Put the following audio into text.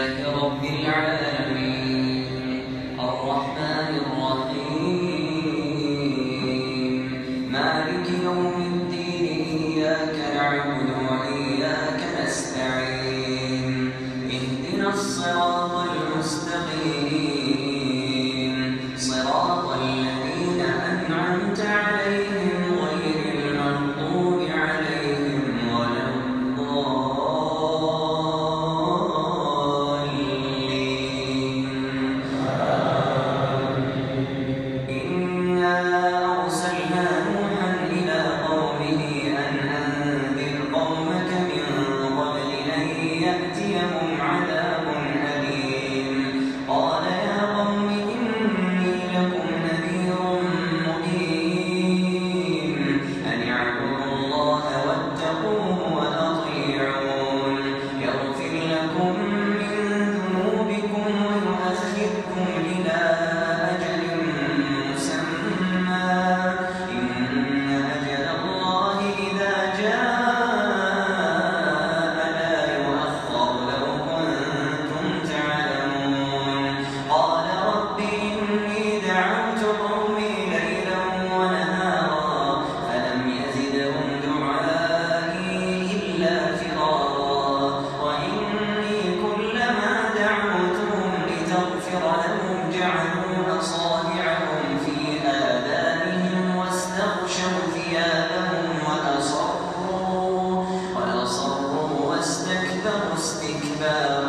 لله رب العالمين الرحمن الرحيم مالك يوم الدين إياك نعبد وإياك نستعين اهدنا الصراط المستقيم صراط الذين أنعمت عليهم غير المغضوب عليهم ولا الضالين إنا أرسلنا نوحا إلى قومه أن أنذر قومك من قبل أن يأتيهم عذاب أليم قال يا قوم إني لكم نذير مبين أن اعبدوا الله واتقوه وأطيعون يغفر لكم من ذنوبكم ويؤخركم إلى أجل مسمى إن أجل الله إذا جاء لا يؤخر لو كنتم تعلمون قال رب إني دعوت قومي ليلا ونهارا فلم يزدهم دعائي إلا فرارا وإني كلما دعوتهم لتغفر لهم جعلوا أصابعهم في آذانهم واستغشوا ثيابهم وأصروا واستكبروا استكبارا